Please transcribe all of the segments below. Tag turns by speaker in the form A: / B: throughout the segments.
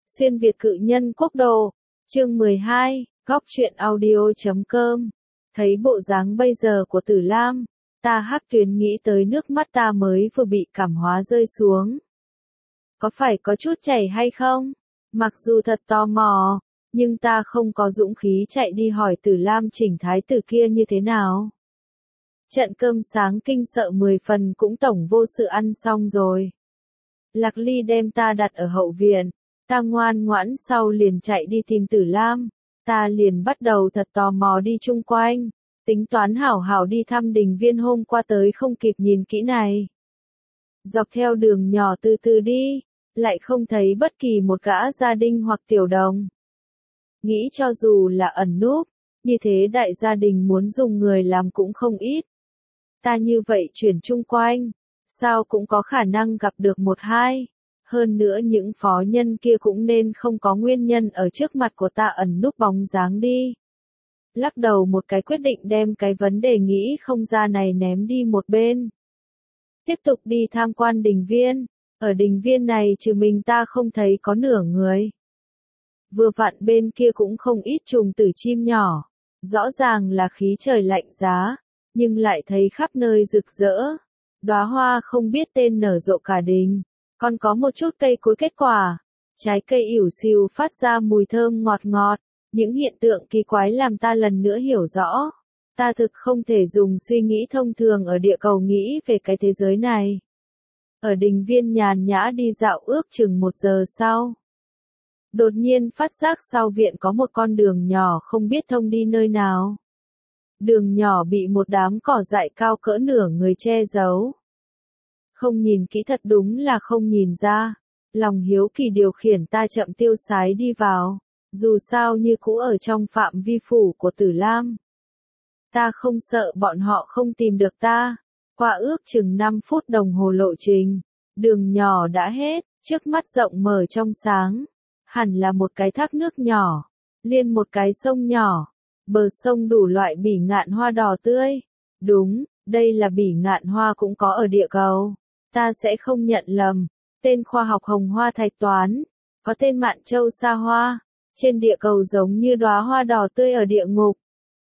A: Xuyên Việt cự nhân quốc độ, chương 12, góc truyện audio.com. Thấy bộ dáng bây giờ của Tử Lam, ta Hắc Tuyền nghĩ tới nước mắt ta mới vừa bị cảm hóa rơi xuống. Có phải có chút chảy hay không? Mặc dù thật tò mò, nhưng ta không có dũng khí chạy đi hỏi Tử Lam chỉnh thái tử kia như thế nào. Trận cơm sáng kinh sợ 10 phần cũng tổng vô sự ăn xong rồi. Lạc Ly đem ta đặt ở hậu viện, ta ngoan ngoãn sau liền chạy đi tìm Tử Lam, ta liền bắt đầu thật tò mò đi chung quanh, tính toán hảo hảo đi thăm đình viên hôm qua tới không kịp nhìn kỹ này. Dọc theo đường nhỏ từ từ đi, lại không thấy bất kỳ một gã gia đình hoặc tiểu đồng. Nghĩ cho dù là ẩn núp, như thế đại gia đình muốn dùng người làm cũng không ít. Ta như vậy chuyển chung quanh, sao cũng có khả năng gặp được một hai. Hơn nữa những phó nhân kia cũng nên không có nguyên nhân ở trước mặt của ta ẩn núp bóng dáng đi. Lắc đầu một cái quyết định đem cái vấn đề nghĩ không ra này ném đi một bên. Tiếp tục đi tham quan đình viên, ở đình viên này trừ mình ta không thấy có nửa người. Vừa vặn bên kia cũng không ít trùng tử chim nhỏ, rõ ràng là khí trời lạnh giá, nhưng lại thấy khắp nơi rực rỡ. Đóa hoa không biết tên nở rộ cả đình, còn có một chút cây cối kết quả, trái cây ỉu xìu phát ra mùi thơm ngọt ngọt, những hiện tượng kỳ quái làm ta lần nữa hiểu rõ. Ta thực không thể dùng suy nghĩ thông thường ở địa cầu nghĩ về cái thế giới này. Ở đình viên nhàn nhã đi dạo ước chừng 1 giờ sau. Đột nhiên phát giác sau viện có một con đường nhỏ không biết thông đi nơi nào. Đường nhỏ bị một đám cỏ dại cao cỡ nửa người che giấu. Không nhìn kỹ thật đúng là không nhìn ra. Lòng hiếu kỳ điều khiển ta chậm tiêu sái đi vào. Dù sao như cũ ở trong phạm vi phủ của Tử Lam. Ta không sợ bọn họ không tìm được ta. Qua ước chừng 5 phút đồng hồ lộ trình. Đường nhỏ đã hết, trước mắt rộng mở trong sáng. Hẳn là một cái thác nước nhỏ. Liên một cái sông nhỏ. Bờ sông đủ loại bỉ ngạn hoa đỏ tươi. Đúng, đây là bỉ ngạn hoa cũng có ở địa cầu. Ta sẽ không nhận lầm. Tên khoa học hồng hoa thạch toán. Có tên mạn châu sa hoa. Trên địa cầu giống như đóa hoa đỏ tươi ở địa ngục.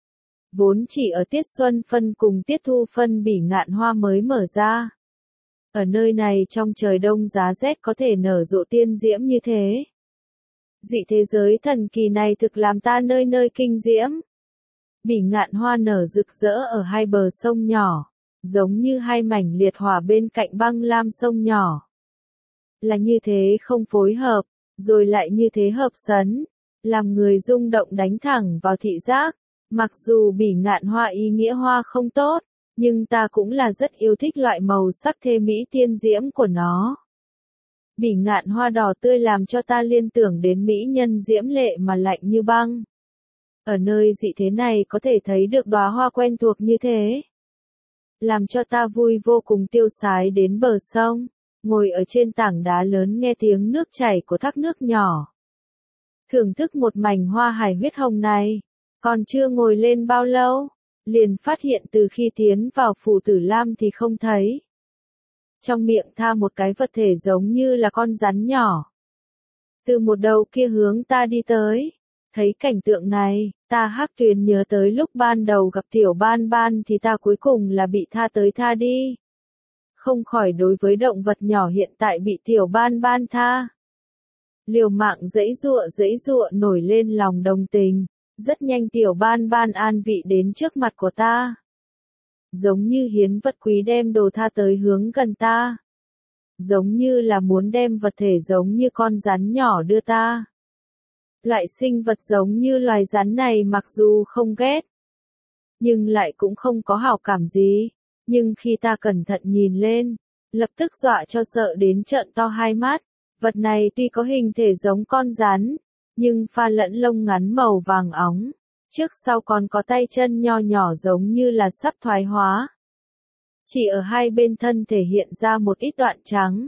A: Vốn chỉ ở tiết xuân phân cùng tiết thu phân bỉ ngạn hoa mới mở ra. Ở nơi này trong trời đông giá rét có thể nở rộ tiên diễm như thế. Dị thế giới thần kỳ này thực làm ta nơi nơi kinh diễm. Bỉ ngạn hoa nở rực rỡ ở hai bờ sông nhỏ, giống như hai mảnh liệt hỏa bên cạnh băng lam sông nhỏ. Là như thế không phối hợp, rồi lại như thế hợp sấn, làm người rung động đánh thẳng vào thị giác. Mặc dù bỉ ngạn hoa ý nghĩa hoa không tốt, nhưng ta cũng là rất yêu thích loại màu sắc thê mỹ tiên diễm của nó. Bỉ ngạn hoa đỏ tươi làm cho ta liên tưởng đến mỹ nhân diễm lệ mà lạnh như băng. Ở nơi dị thế này có thể thấy được đóa hoa quen thuộc như thế. Làm cho ta vui vô cùng tiêu sái đến bờ sông, ngồi ở trên tảng đá lớn nghe tiếng nước chảy của thác nước nhỏ. Thưởng thức một mảnh hoa hải huyết hồng này, còn chưa ngồi lên bao lâu, liền phát hiện từ khi tiến vào phủ Tử Lam thì không thấy. Trong miệng tha một cái vật thể giống như là con rắn nhỏ. Từ một đầu kia hướng ta đi tới. Thấy cảnh tượng này, ta Hắc Tuyền nhớ tới lúc ban đầu gặp Tiểu Ban Ban thì ta cuối cùng là bị tha tới tha đi. Không khỏi đối với động vật nhỏ hiện tại bị Tiểu Ban Ban tha. Liều mạng dãy giụa nổi lên lòng đồng tình. Rất nhanh Tiểu Ban Ban an vị đến trước mặt của ta. Giống như hiến vật quý đem đồ tha tới hướng gần ta. Giống như là muốn đem vật thể giống như con rắn nhỏ đưa ta. Loại sinh vật giống như loài rắn này mặc dù không ghét, nhưng lại cũng không có hảo cảm gì. Nhưng khi ta cẩn thận nhìn lên, lập tức dọa cho sợ đến trợn to hai mắt. Vật này tuy có hình thể giống con rắn, nhưng pha lẫn lông ngắn màu vàng óng. Trước sau còn có tay chân nho nhỏ giống như là sắp thoái hóa. Chỉ ở hai bên thân thể hiện ra một ít đoạn trắng.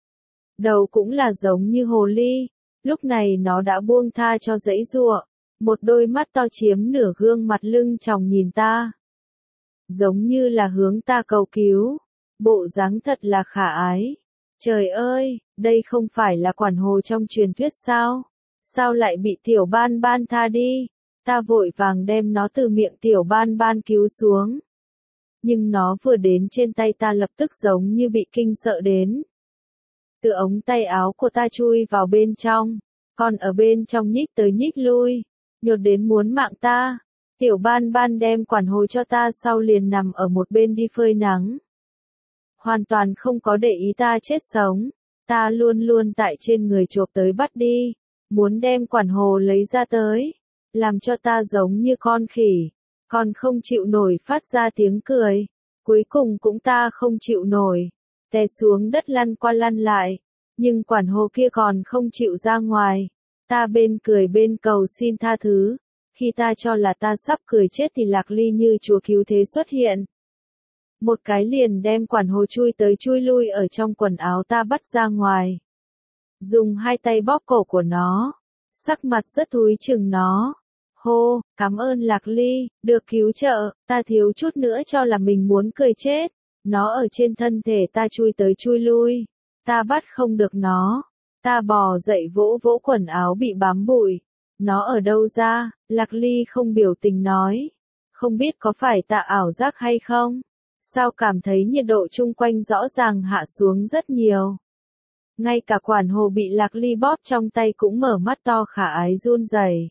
A: Đầu cũng là giống như hồ ly. Lúc này nó đã buông tha cho dãy giụa, một đôi mắt to chiếm nửa gương mặt lưng tròng nhìn ta. Giống như là hướng ta cầu cứu, bộ dáng thật là khả ái. Trời ơi, đây không phải là quản hồ trong truyền thuyết sao? Sao lại bị tiểu ban ban tha đi? Ta vội vàng đem nó từ miệng tiểu ban ban cứu xuống. Nhưng nó vừa đến trên tay ta lập tức giống như bị kinh sợ đến. Từ ống tay áo của ta chui vào bên trong, còn ở bên trong nhích tới nhích lui, nhột đến muốn mạng ta. Tiểu ban ban đem quản hồ cho ta sau liền nằm ở một bên đi phơi nắng. Hoàn toàn không có để ý ta chết sống, ta luôn luôn tại trên người chộp tới bắt đi, muốn đem quản hồ lấy ra tới, làm cho ta giống như con khỉ, còn không chịu nổi phát ra tiếng cười, cuối cùng cũng ta không chịu nổi, té xuống đất lăn qua lăn lại, nhưng quản hồ kia còn không chịu ra ngoài, ta bên cười bên cầu xin tha thứ, khi ta cho là ta sắp cười chết thì Lạc Ly như chúa cứu thế xuất hiện. Một cái liền đem quản hồ chui tới chui lui ở trong quần áo ta bắt ra ngoài. Dùng hai tay bóp cổ của nó, sắc mặt rất thúi chừng nó. Hô, cảm ơn Lạc Ly, được cứu trợ, ta thiếu chút nữa cho là mình muốn cười chết. Nó ở trên thân thể ta chui tới chui lui, ta bắt không được nó. Ta bò dậy vỗ vỗ quần áo bị bám bụi. Nó ở đâu ra? Lạc Ly không biểu tình nói. Không biết có phải ta ảo giác hay không? Sao cảm thấy nhiệt độ chung quanh rõ ràng hạ xuống rất nhiều. Ngay cả quản hồ bị Lạc Ly bóp trong tay cũng mở mắt to khả ái run rẩy.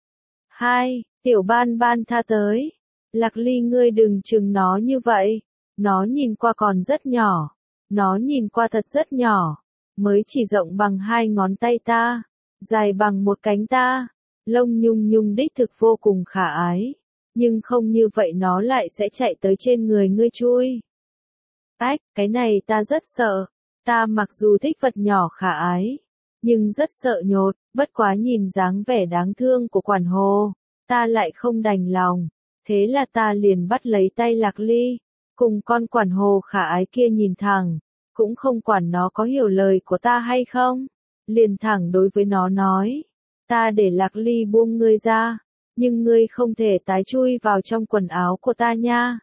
A: Hai, tiểu ban ban tha tới. Lạc Ly ngươi đừng chừng nó như vậy. Nó nhìn qua còn rất nhỏ. Nó nhìn qua thật rất nhỏ. Mới chỉ rộng bằng 2 ngón tay ta. Dài bằng 1 cánh ta. Lông nhung nhung đích thực vô cùng khả ái. Nhưng không như vậy nó lại sẽ chạy tới trên người ngươi chui. Ách, cái này ta rất sợ. Ta mặc dù thích vật nhỏ khả ái, nhưng rất sợ nhột, bất quá nhìn dáng vẻ đáng thương của quản hồ, ta lại không đành lòng. Thế là ta liền bắt lấy tay Lạc Ly, cùng con quản hồ khả ái kia nhìn thẳng, cũng không quản nó có hiểu lời của ta hay không. Liền thẳng đối với nó nói, ta để Lạc Ly buông ngươi ra, nhưng ngươi không thể tái chui vào trong quần áo của ta nha.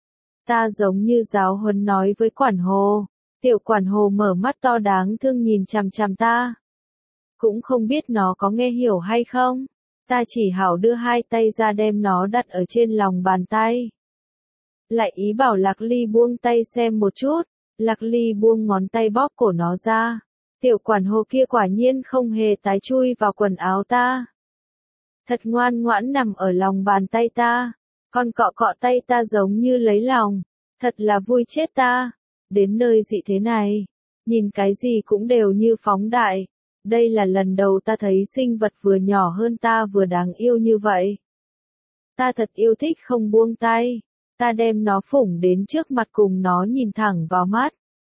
A: Ta giống như giáo huấn nói với quản hồ. Tiểu quản hồ mở mắt to đáng thương nhìn chằm chằm ta. Cũng không biết nó có nghe hiểu hay không. Ta chỉ hảo đưa 2 tay ra đem nó đặt ở trên lòng bàn tay. Lại ý bảo Lạc Ly buông tay xem một chút. Lạc Ly buông ngón tay bóp cổ nó ra. Tiểu quản hồ kia quả nhiên không hề tái chui vào quần áo ta. Thật ngoan ngoãn nằm ở lòng bàn tay ta. Con cọ cọ tay ta giống như lấy lòng. Thật là vui chết ta. Đến nơi dị thế này, nhìn cái gì cũng đều như phóng đại. Đây là lần đầu ta thấy sinh vật vừa nhỏ hơn ta vừa đáng yêu như vậy. Ta thật yêu thích không buông tay. Ta đem nó phủng đến trước mặt cùng nó nhìn thẳng vào mắt.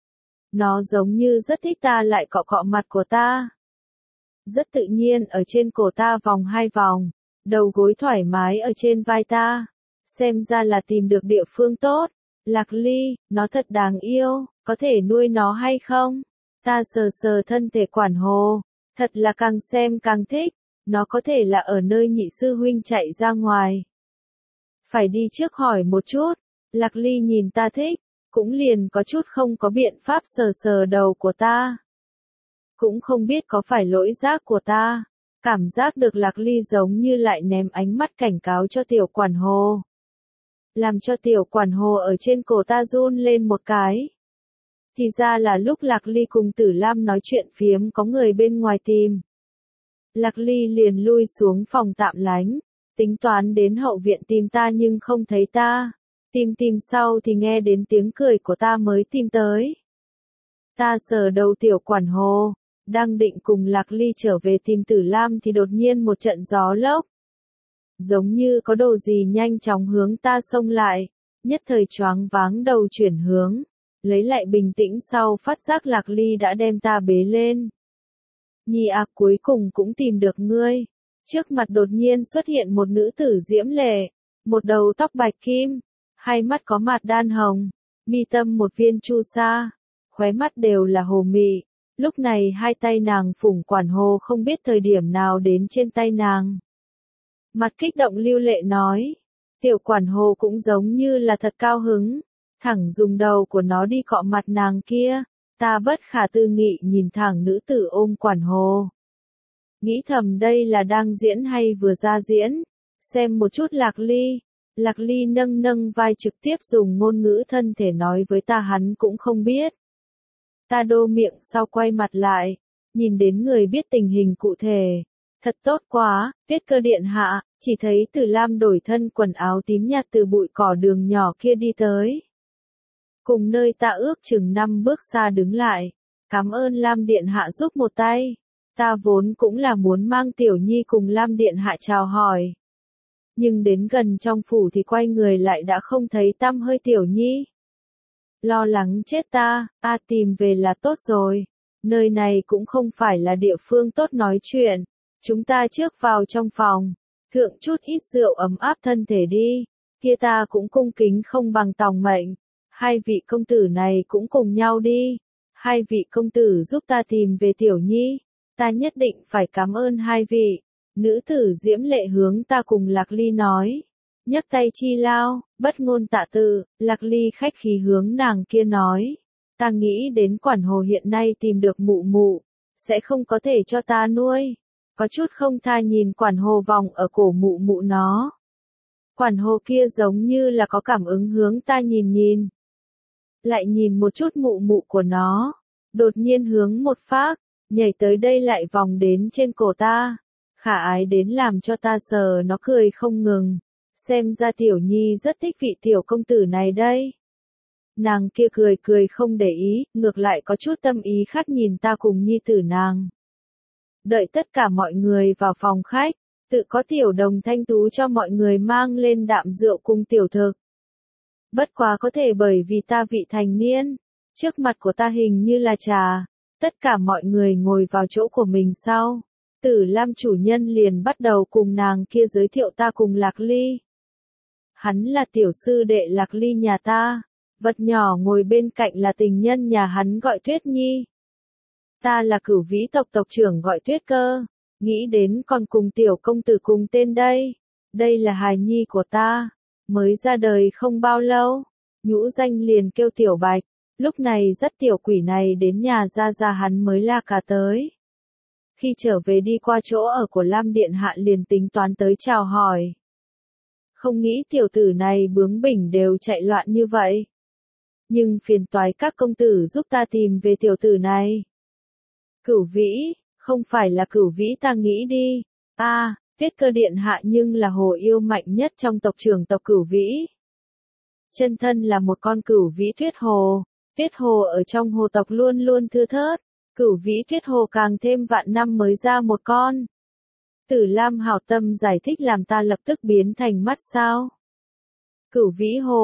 A: Nó giống như rất thích ta lại cọ cọ mặt của ta. Rất tự nhiên ở trên cổ ta vòng 2 vòng, đầu gối thoải mái ở trên vai ta. Xem ra là tìm được địa phương tốt. Lạc Ly, nó thật đáng yêu, có thể nuôi nó hay không? Ta sờ sờ thân thể quản hồ, thật là càng xem càng thích, nó có thể là ở nơi nhị sư huynh chạy ra ngoài. Phải đi trước hỏi một chút, Lạc Ly nhìn ta thích, cũng liền có chút không có biện pháp sờ sờ đầu của ta. Cũng không biết có phải lỗi giác của ta, cảm giác được Lạc Ly giống như lại ném ánh mắt cảnh cáo cho tiểu quản hồ. Làm cho tiểu quản hồ ở trên cổ ta run lên một cái. Thì ra là lúc Lạc Ly cùng Tử Lam nói chuyện phiếm có người bên ngoài tìm. Lạc Ly liền lui xuống phòng tạm lánh, tính toán đến hậu viện tìm ta nhưng không thấy ta. Tìm sau thì nghe đến tiếng cười của ta mới tìm tới. Ta sờ đầu tiểu quản hồ, đang định cùng Lạc Ly trở về tìm Tử Lam thì đột nhiên một trận gió lốc. Giống như có đồ gì nhanh chóng hướng ta xông lại, nhất thời choáng váng đầu chuyển hướng, lấy lại bình tĩnh sau phát giác Lạc Ly đã đem ta bế lên. Nhi à, cuối cùng cũng tìm được ngươi. Trước mặt đột nhiên xuất hiện một nữ tử diễm lệ, một đầu tóc bạch kim, hai mắt có mạt đan hồng, mi tâm một viên chu sa, khóe mắt đều là hồ mị. Lúc này hai tay nàng phủng quản hồ không biết thời điểm nào đến trên tay nàng. Mặt kích động lưu lệ nói, tiểu quản hồ cũng giống như là thật cao hứng, thẳng dùng đầu của nó đi cọ mặt nàng kia, Ta bất khả tư nghị nhìn thẳng nữ tử ôm quản hồ. Nghĩ thầm đây là đang diễn hay vừa ra diễn. Xem một chút Lạc Ly. Lạc Ly nâng nâng vai trực tiếp dùng ngôn ngữ thân thể nói với ta hắn cũng không biết. Ta đô miệng sau quay mặt lại. Nhìn đến người biết tình hình cụ thể. Thật tốt quá, Tuyết Cơ điện hạ, chỉ thấy Tử Lam đổi thân quần áo tím nhạt từ bụi cỏ đường nhỏ kia đi tới. Cùng nơi ta ước chừng 5 bước xa đứng lại. Cảm ơn Lam điện hạ giúp một tay. Ta vốn cũng là muốn mang Tiểu Nhi cùng Lam điện hạ chào hỏi. Nhưng đến gần trong phủ thì quay người lại đã không thấy tăm hơi Tiểu Nhi. Lo lắng chết ta, tìm về là tốt rồi. Nơi này cũng không phải là địa phương tốt nói chuyện. Chúng ta trước vào trong phòng, thượng chút ít rượu ấm áp thân thể đi. Kia ta cũng cung kính không bằng tòng mệnh. Hai vị công tử này cũng cùng nhau đi. Hai vị công tử giúp ta tìm về Tiểu Nhi. Ta nhất định phải cảm ơn hai vị. Nữ tử Diễm Lệ hướng ta cùng Lạc Ly nói. Nhấc tay chi lao, bất ngôn tạ tự, Lạc Ly khách khí hướng nàng kia nói. Ta nghĩ đến quản hồ hiện nay tìm được mụ mụ, sẽ không có thể cho ta nuôi. Có chút không tha nhìn quản hồ vòng ở cổ mụ mụ nó. Quản hồ kia giống như là có cảm ứng hướng ta nhìn nhìn. Lại nhìn một chút mụ mụ của nó. Đột nhiên hướng một phác, nhảy tới đây lại vòng đến trên cổ ta. Khả ái đến làm cho ta sờ nó cười không ngừng. Xem ra Tiểu Nhi rất thích vị tiểu công tử này đây. Nàng kia cười cười không để ý, ngược lại có chút tâm ý khác nhìn ta cùng nhi tử nàng. Đợi tất cả mọi người vào phòng khách, tự có Tiểu Đồng thanh tú cho mọi người mang lên đạm rượu cùng tiểu thực. Bất quá có thể bởi vì ta vị thành niên, trước mặt của ta hình như là trà, tất cả mọi người ngồi vào chỗ của mình sau. Tử Lam chủ nhân liền bắt đầu cùng nàng kia giới thiệu ta cùng Lạc Ly. Hắn là tiểu sư đệ Lạc Ly nhà ta, vật nhỏ ngồi bên cạnh là tình nhân nhà hắn gọi Tuyết Nhi. Ta là Cửu Vĩ tộc tộc trưởng gọi Tuyết Cơ, nghĩ đến còn cùng tiểu công tử cùng tên đây. Đây là hài nhi của ta, mới ra đời không bao lâu, nhũ danh liền kêu Tiểu Bạch, lúc này dắt tiểu quỷ này đến nhà ra hắn mới la cả tới. Khi trở về đi qua chỗ ở của Lam Điện Hạ liền tính toán tới chào hỏi. Không nghĩ tiểu tử này bướng bỉnh đều chạy loạn như vậy. Nhưng phiền toái các công tử giúp ta tìm về tiểu tử này. Cửu Vĩ, không phải là Cửu Vĩ ta nghĩ đi. Tuyết Cơ điện hạ nhưng là hồ yêu mạnh nhất trong tộc trưởng tộc Cửu Vĩ. Chân thân là một con Cửu Vĩ Tuyết Hồ. Tuyết Hồ ở trong hồ tộc luôn luôn thưa thớt. Cửu Vĩ Tuyết Hồ càng thêm vạn năm mới ra một con. Tử Lam hảo tâm giải thích làm ta lập tức biến thành mắt sao. Cửu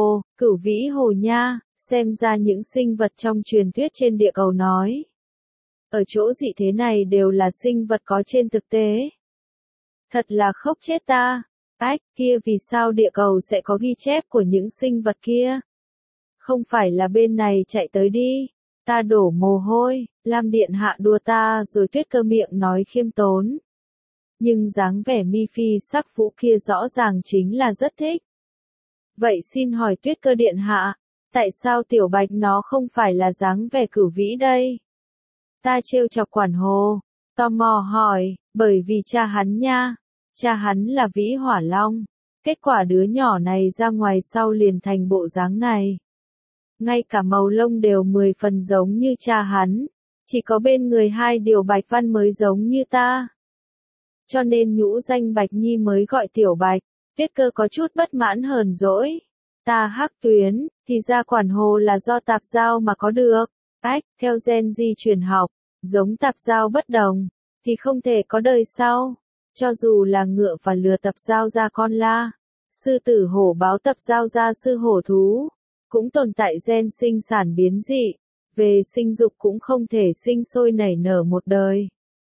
A: Vĩ Hồ nha, xem ra những sinh vật trong truyền thuyết trên địa cầu nói. Ở chỗ dị thế này đều là sinh vật có trên thực tế. Thật là khóc chết ta. Kia vì sao địa cầu sẽ có ghi chép của những sinh vật kia? Không phải là bên này chạy tới đi. Ta đổ mồ hôi, Lam Điện Hạ đùa ta rồi Tuyết Cơ miệng nói khiêm tốn. Nhưng dáng vẻ mi phi sắc vũ kia rõ ràng chính là rất thích. Vậy xin hỏi Tuyết Cơ điện hạ, tại sao Tiểu Bạch nó không phải là dáng vẻ Cửu Vĩ đây? Ta trêu chọc quản hồ, tò mò hỏi, bởi vì cha hắn nha, cha hắn là Vĩ Hỏa Long, kết quả đứa nhỏ này ra ngoài sau liền thành bộ dáng này. Ngay cả màu lông đều 10 phần giống như cha hắn, chỉ có bên người hai điều bạch văn mới giống như ta. Cho nên nhũ danh Bạch Nhi mới gọi Tiểu Bạch. Tuyết Cơ có chút bất mãn hờn dỗi. Ta Hắc Tuyến, thì ra quản hồ là do tạp giao mà có được. Theo gen di truyền học, giống tạp giao bất đồng, thì không thể có đời sau. Cho dù là ngựa và lừa tập giao ra con la, sư tử hổ báo tập giao ra sư hổ thú, cũng tồn tại gen sinh sản biến dị. Về sinh dục cũng không thể sinh sôi nảy nở một đời.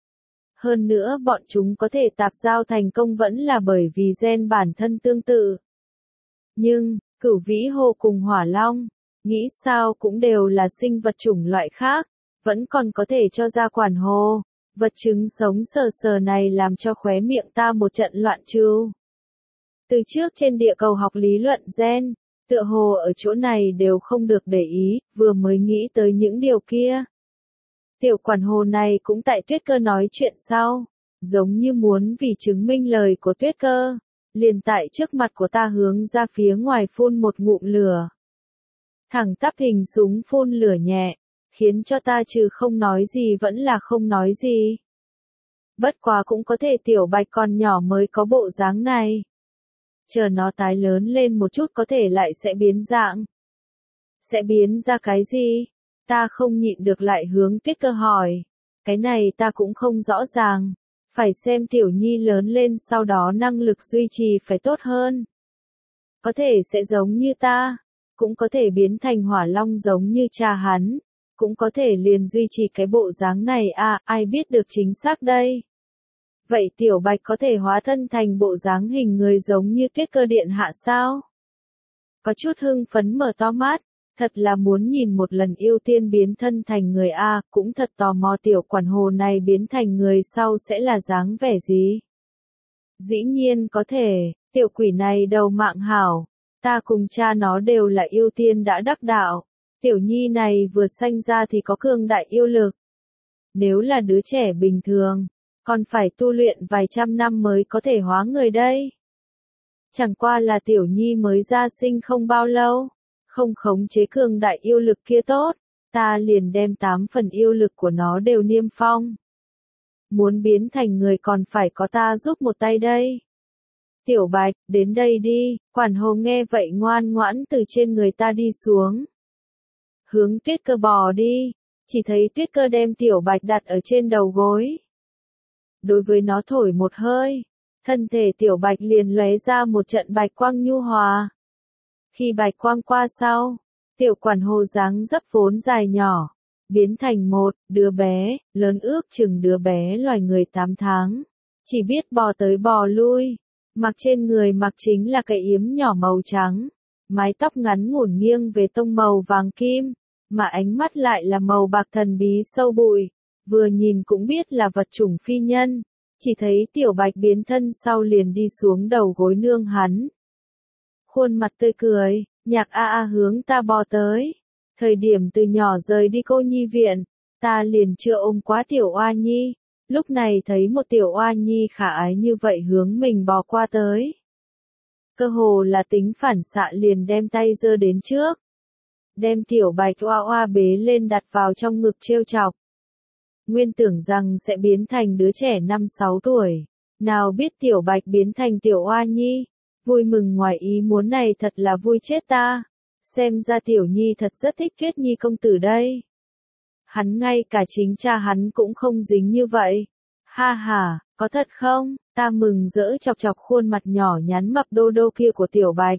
A: Hơn nữa bọn chúng có thể tạp giao thành công vẫn là bởi vì gen bản thân tương tự. Nhưng, Cửu Vĩ Hồ cùng Hỏa Long, nghĩ sao cũng đều là sinh vật chủng loại khác, vẫn còn có thể cho ra quản hồ. Vật chứng sống sờ sờ này làm cho khóe miệng ta một trận loạn trưu. Từ trước trên địa cầu học lý luận gen, tựa hồ ở chỗ này đều không được để ý, vừa mới nghĩ tới những điều kia, Tiểu quản hồ này cũng tại Tuyết Cơ nói chuyện sau, giống như muốn vì chứng minh lời của Tuyết Cơ, liền tại trước mặt của ta hướng ra phía ngoài phun một ngụm lửa. Thẳng tắp hình súng phun lửa nhẹ, khiến cho ta trừ không nói gì vẫn là không nói gì. Bất quá cũng có thể Tiểu Bạch còn nhỏ mới có bộ dáng này. Chờ nó tái lớn lên một chút có thể lại sẽ biến dạng. Sẽ biến ra cái gì? Ta không nhịn được lại hướng Tuyết Cơ hỏi. Cái này ta cũng không rõ ràng. Phải xem Tiểu Nhi lớn lên sau đó năng lực duy trì phải tốt hơn. Có thể sẽ giống như ta. Cũng có thể biến thành hỏa long giống như cha hắn. Cũng có thể liền duy trì cái bộ dáng này ai biết được chính xác đây. Vậy Tiểu Bạch có thể hóa thân thành bộ dáng hình người giống như Tuyết Cơ điện hạ sao? Có chút hưng phấn mở to mắt, thật là muốn nhìn một lần yêu tiên biến thân thành người cũng thật tò mò tiểu quản hồ này biến thành người sau sẽ là dáng vẻ gì? Dĩ nhiên có thể, tiểu quỷ này đầu mạng hảo, ta cùng cha nó đều là yêu tiên đã đắc đạo, tiểu nhi này vừa sanh ra thì có cường đại yêu lực. Nếu là đứa trẻ bình thường, còn phải tu luyện vài trăm năm mới có thể hóa người đây. Chẳng qua là tiểu nhi mới ra sinh không bao lâu, không khống chế cường đại yêu lực kia tốt, ta liền đem 8 phần yêu lực của nó đều niêm phong. Muốn biến thành người còn phải có ta giúp một tay đây. Tiểu Bạch, đến đây đi, quản hồ nghe vậy ngoan ngoãn từ trên người ta đi xuống. Hướng Tuyết Cơ bò đi, chỉ thấy Tuyết Cơ đem Tiểu Bạch đặt ở trên đầu gối. Đối với nó thổi một hơi, thân thể Tiểu Bạch liền lóe ra một trận bạch quang nhu hòa. Khi bạch quang qua sau, tiểu quản hồ dáng dấp vốn dài nhỏ, biến thành một đứa bé, lớn ước chừng đứa bé loài người 8 tháng, chỉ biết bò tới bò lui, mặc trên người mặc chính là cái yếm nhỏ màu trắng, mái tóc ngắn ngổn nghiêng về tông màu vàng kim, mà ánh mắt lại là màu bạc thần bí sâu bụi, vừa nhìn cũng biết là vật chủng phi nhân, chỉ thấy Tiểu Bạch biến thân sau liền đi xuống đầu gối nương hắn. Khuôn mặt tươi cười, nhạc hướng ta bò tới. Thời điểm từ nhỏ rời đi cô nhi viện, ta liền chưa ôm quá Tiểu Oa Nhi, lúc này thấy một Tiểu Oa Nhi khả ái như vậy hướng mình bò qua tới. Cơ hồ là tính phản xạ liền đem tay giơ đến trước. Đem Tiểu Bạch oa bế lên đặt vào trong ngực trêu chọc. Nguyên tưởng rằng sẽ biến thành đứa trẻ 5-6 tuổi, nào biết Tiểu Bạch biến thành Tiểu Oa Nhi. Vui mừng ngoài ý muốn này thật là vui chết ta. Xem ra Tiểu Nhi thật rất thích Tuyết Nhi công tử đây. Hắn ngay cả chính cha hắn cũng không dính như vậy. Ha ha, có thật không? Ta mừng rỡ chọc chọc khuôn mặt nhỏ nhắn mập đô đô kia của Tiểu Bạch.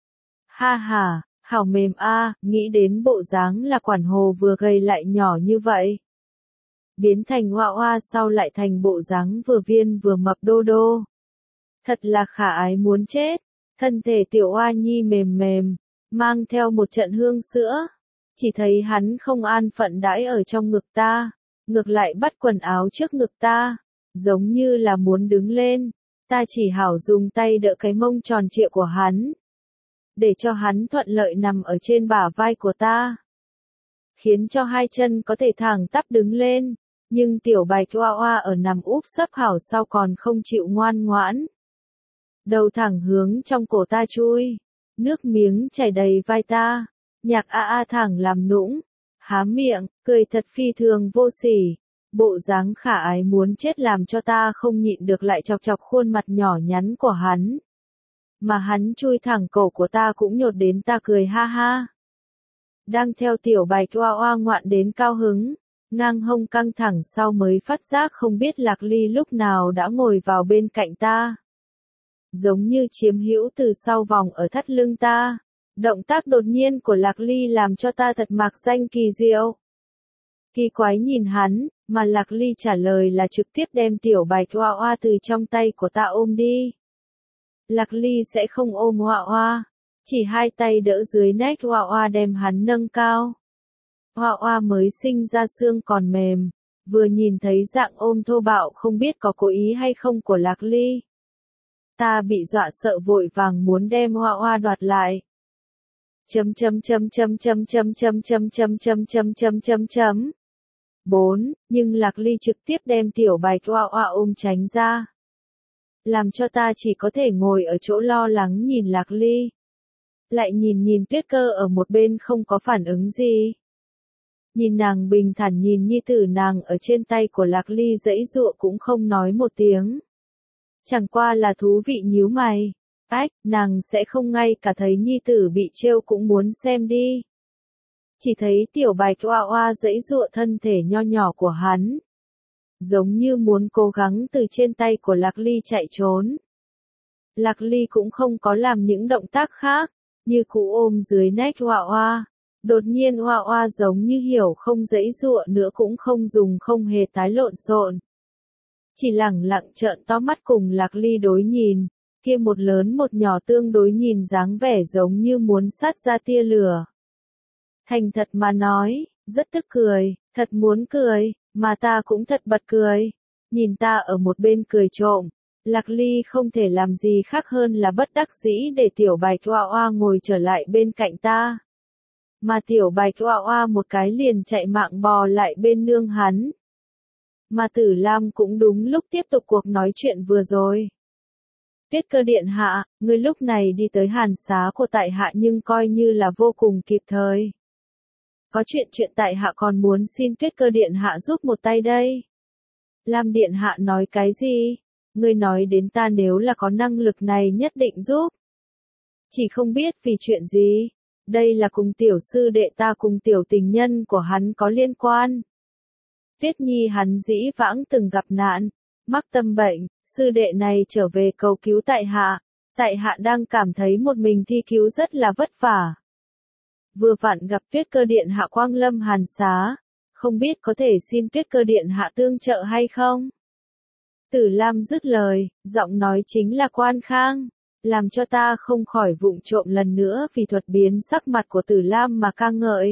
A: Ha ha, hảo mềm nghĩ đến bộ dáng là quản hồ vừa gầy lại nhỏ như vậy. Biến thành oa sau lại thành bộ dáng vừa viên vừa mập đô đô. Thật là khả ái muốn chết, thân thể Tiểu Oa Nhi mềm mềm, mang theo một trận hương sữa. Chỉ thấy hắn không an phận đãi ở trong ngực ta, ngược lại bắt quần áo trước ngực ta, giống như là muốn đứng lên, ta chỉ hảo dùng tay đỡ cái mông tròn trịa của hắn, để cho hắn thuận lợi nằm ở trên bả vai của ta, khiến cho hai chân có thể thẳng tắp đứng lên, nhưng Tiểu Bạch oa ở nằm úp sấp hảo sau còn không chịu ngoan ngoãn. Đầu thẳng hướng trong cổ ta chui, nước miếng chảy đầy vai ta, nhạc thẳng làm nũng, há miệng, cười thật phi thường vô sỉ, bộ dáng khả ái muốn chết làm cho ta không nhịn được lại chọc chọc khuôn mặt nhỏ nhắn của hắn. Mà hắn chui thẳng cổ của ta cũng nhột đến ta cười ha ha. Đang theo Tiểu Bạch oa ngoạn đến cao hứng, ngang hông căng thẳng sau mới phát giác không biết Lạc Ly lúc nào đã ngồi vào bên cạnh ta. Giống như chiếm hữu từ sau vòng ở thắt lưng ta. Động tác đột nhiên của Lạc Ly làm cho ta thật mạc danh kỳ diệu. Kỳ quái nhìn hắn, mà Lạc Ly trả lời là trực tiếp đem Tiểu Bạch oa từ trong tay của ta ôm đi. Lạc Ly sẽ không ôm oa, chỉ hai tay đỡ dưới nách oa đem hắn nâng cao. Oa mới sinh ra xương còn mềm, vừa nhìn thấy dạng ôm thô bạo không biết có cố ý hay không của Lạc Ly. Ta bị dọa sợ vội vàng muốn đem oa đoạt lại. 4, nhưng Lạc Ly trực tiếp đem Tiểu Bạch Oa Oa ôm tránh ra. Làm cho ta chỉ có thể ngồi ở chỗ lo lắng nhìn Lạc Ly. Lại nhìn Tuyết Cơ ở một bên không có phản ứng gì. Nhìn nàng bình thản nhìn nhi tử nàng ở trên tay của Lạc Ly giãy giụa cũng không nói một tiếng. Chẳng qua là thú vị nhíu mày. Ách, nàng sẽ không ngay cả thấy nhi tử bị trêu cũng muốn xem đi. Chỉ thấy Tiểu Bạch Oa Oa giãy giụa thân thể nho nhỏ của hắn. Giống như muốn cố gắng từ trên tay của Lạc Ly chạy trốn. Lạc Ly cũng không có làm những động tác khác, như cũ ôm dưới nách Oa Oa. Đột nhiên Oa Oa giống như hiểu không giãy giụa nữa cũng không dùng không hề tái lộn xộn. Chỉ lẳng lặng trợn to mắt cùng Lạc Ly đối nhìn, kia một lớn một nhỏ tương đối nhìn dáng vẻ giống như muốn sát ra tia lửa. Thành thật mà nói, rất tức cười, thật muốn cười, mà ta cũng thật bật cười. Nhìn ta ở một bên cười trộm, Lạc Ly không thể làm gì khác hơn là bất đắc dĩ để Tiểu Bạch Oa Oa ngồi trở lại bên cạnh ta. Mà Tiểu Bạch Oa Oa một cái liền chạy mạng bò lại bên nương hắn. Mà Tử Lam cũng đúng lúc tiếp tục cuộc nói chuyện vừa rồi. Tuyết Cơ điện hạ, ngươi lúc này đi tới hàn xá của tại hạ nhưng coi như là vô cùng kịp thời. Có chuyện tại hạ còn muốn xin Tuyết Cơ điện hạ giúp một tay đây. Lam điện hạ nói cái gì? Ngươi nói đến ta nếu là có năng lực này nhất định giúp. Chỉ không biết vì chuyện gì. Đây là cùng tiểu sư đệ ta cùng tiểu tình nhân của hắn có liên quan. Tuyết Nhi hắn dĩ vãng từng gặp nạn, mắc tâm bệnh, sư đệ này trở về cầu cứu tại hạ đang cảm thấy một mình thi cứu rất là vất vả. Vừa vặn gặp Tuyết Cơ điện hạ quang lâm hàn xá, không biết có thể xin Tuyết Cơ điện hạ tương trợ hay không? Tử Lam dứt lời, giọng nói chính là Quan Khang, làm cho ta không khỏi vụng trộm lần nữa vì thuật biến sắc mặt của Tử Lam mà ca ngợi.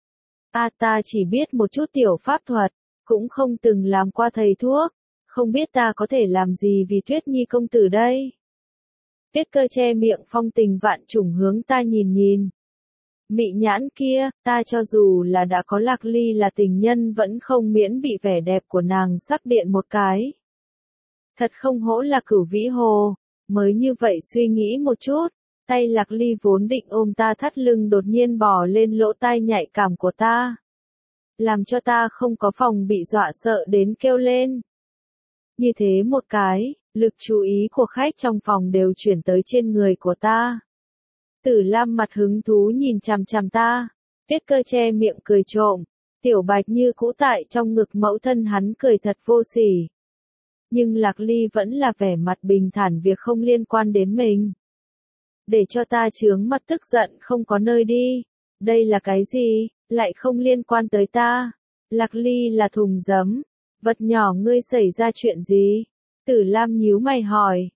A: Ta chỉ biết một chút tiểu pháp thuật, cũng không từng làm qua thầy thuốc, không biết ta có thể làm gì vì Tuyết Nhi công tử đây. Tuyết Cơ che miệng phong tình vạn trùng hướng ta nhìn. Mị nhãn kia, ta cho dù là đã có Lạc Ly là tình nhân vẫn không miễn bị vẻ đẹp của nàng sắc điện một cái. Thật không hổ là Cửu Vĩ Hồ, mới như vậy suy nghĩ một chút, tay Lạc Ly vốn định ôm ta thắt lưng đột nhiên bò lên lỗ tai nhạy cảm của ta. Làm cho ta không có phòng bị dọa sợ đến kêu lên. Như thế một cái, lực chú ý của khách trong phòng đều chuyển tới trên người của ta. Tử Lam mặt hứng thú nhìn chằm chằm ta, Tuyết Cơ che miệng cười trộm, Tiểu Bạch như cũ tại trong ngực mẫu thân hắn cười thật vô sỉ. Nhưng Lạc Ly vẫn là vẻ mặt bình thản việc không liên quan đến mình. Để cho ta chướng mặt tức giận không có nơi đi. Đây là cái gì, lại không liên quan tới ta. Lạc Ly là thùng giấm. Vật nhỏ ngươi xảy ra chuyện gì? Tử Lam nhíu mày hỏi.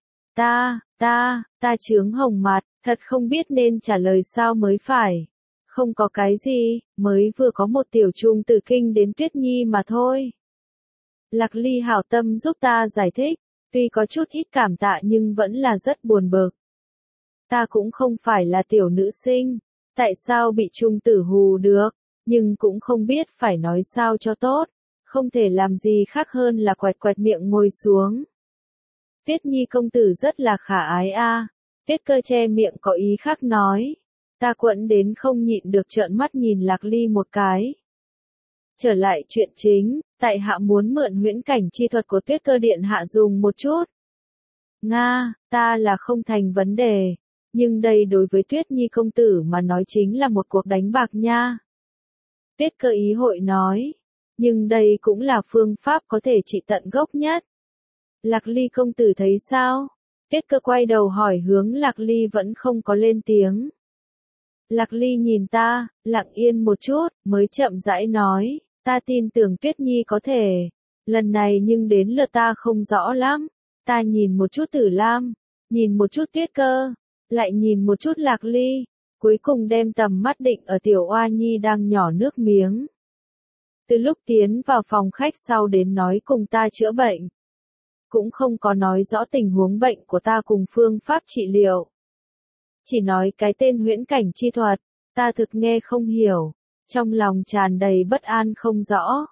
A: Ta chướng hồng mặt, thật không biết nên trả lời sao mới phải. Không có cái gì, mới vừa có một tiểu trùng tử kinh đến Tuyết Nhi mà thôi. Lạc Ly hảo tâm giúp ta giải thích, tuy có chút ít cảm tạ nhưng vẫn là rất buồn bực. Ta cũng không phải là tiểu nữ sinh, tại sao bị trùng tử hù được, nhưng cũng không biết phải nói sao cho tốt, không thể làm gì khác hơn là quẹt miệng ngồi xuống. Tuyết Nhi công tử rất là khả ái a. Tuyết Cơ che miệng có ý khác nói. Ta quẫn đến không nhịn được trợn mắt nhìn Lạc Ly một cái. Trở lại chuyện chính, tại hạ muốn mượn huyễn cảnh chi thuật của Tuyết Cơ điện hạ dùng một chút. Nga, ta là không thành vấn đề, nhưng đây đối với Tuyết Nhi công tử mà nói chính là một cuộc đánh bạc nha. Tuyết Cơ ý hội nói, nhưng đây cũng là phương pháp có thể trị tận gốc nhất. Lạc Ly công tử thấy sao? Tuyết Cơ quay đầu hỏi hướng Lạc Ly vẫn không có lên tiếng. Lạc Ly nhìn ta, lặng yên một chút, mới chậm rãi nói, ta tin tưởng Tuyết Nhi có thể. Lần này nhưng đến lượt ta không rõ lắm. Ta nhìn một chút Tử Lam, nhìn một chút Tuyết Cơ, lại nhìn một chút Lạc Ly, cuối cùng đem tầm mắt định ở Tiểu Oa Nhi đang nhỏ nước miếng. Từ lúc tiến vào phòng khách sau đến nói cùng ta chữa bệnh, cũng không có nói rõ tình huống bệnh của ta cùng phương pháp trị liệu. Chỉ nói cái tên huyễn cảnh chi thuật, ta thực nghe không hiểu, trong lòng tràn đầy bất an không rõ.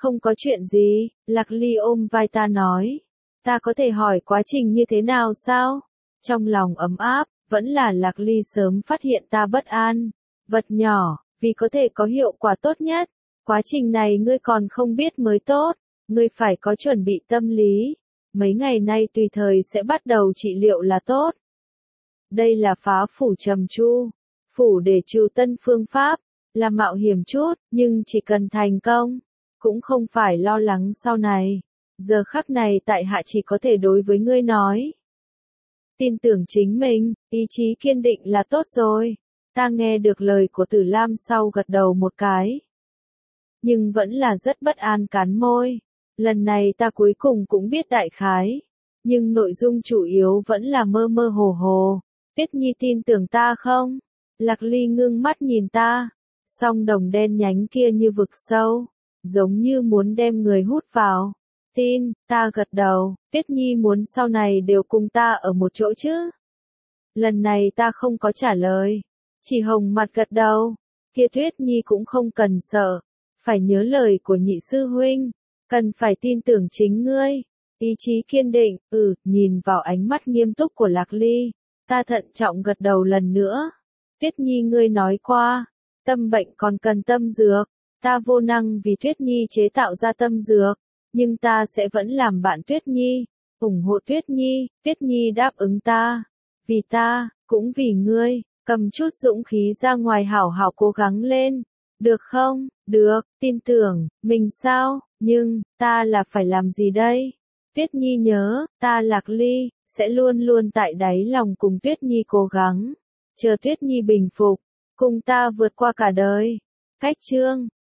A: Không có chuyện gì, Lạc Ly ôm vai ta nói. Ta có thể hỏi quá trình như thế nào sao? Trong lòng ấm áp, vẫn là Lạc Ly sớm phát hiện ta bất an. Vật nhỏ, vì có thể có hiệu quả tốt nhất. Quá trình này ngươi còn không biết mới tốt. Ngươi phải có chuẩn bị tâm lý. Mấy ngày nay tùy thời sẽ bắt đầu trị liệu là tốt. Đây là phá phủ trầm chu. Phủ để trừ tân phương pháp. Là mạo hiểm chút, nhưng chỉ cần thành công. Cũng không phải lo lắng sau này. Giờ khắc này tại hạ chỉ có thể đối với ngươi nói. Tin tưởng chính mình, ý chí kiên định là tốt rồi. Ta nghe được lời của Tử Lam sau gật đầu một cái. Nhưng vẫn là rất bất an cắn môi. Lần này ta cuối cùng cũng biết đại khái. Nhưng nội dung chủ yếu vẫn là mơ mơ hồ hồ. Tuyết Nhi tin tưởng ta không? Lạc Ly ngưng mắt nhìn ta. Song đồng đen nhánh kia như vực sâu. Giống như muốn đem người hút vào. Tin, ta gật đầu. Tuyết Nhi muốn sau này đều cùng ta ở một chỗ chứ? Lần này ta không có trả lời. Chỉ hồng mặt gật đầu. Kia Tuyết Nhi cũng không cần sợ. Phải nhớ lời của nhị sư huynh. Cần phải tin tưởng chính ngươi. Ý chí kiên định, nhìn vào ánh mắt nghiêm túc của Lạc Ly. Ta thận trọng gật đầu lần nữa. Tuyết Nhi ngươi nói qua. Tâm bệnh còn cần tâm dược. Ta vô năng vì Tuyết Nhi chế tạo ra tâm dược. Nhưng ta sẽ vẫn làm bạn Tuyết Nhi. ủng hộ Tuyết Nhi. Tuyết Nhi đáp ứng ta. Vì ta, cũng vì ngươi. Cầm chút dũng khí ra ngoài hảo hảo cố gắng lên. Được không? Được, tin tưởng, mình sao? Nhưng, ta là phải làm gì đây? Tuyết Nhi nhớ, ta Lạc Ly, sẽ luôn luôn tại đáy lòng cùng Tuyết Nhi cố gắng. Chờ Tuyết Nhi bình phục, cùng ta vượt qua cả đời. Cách chương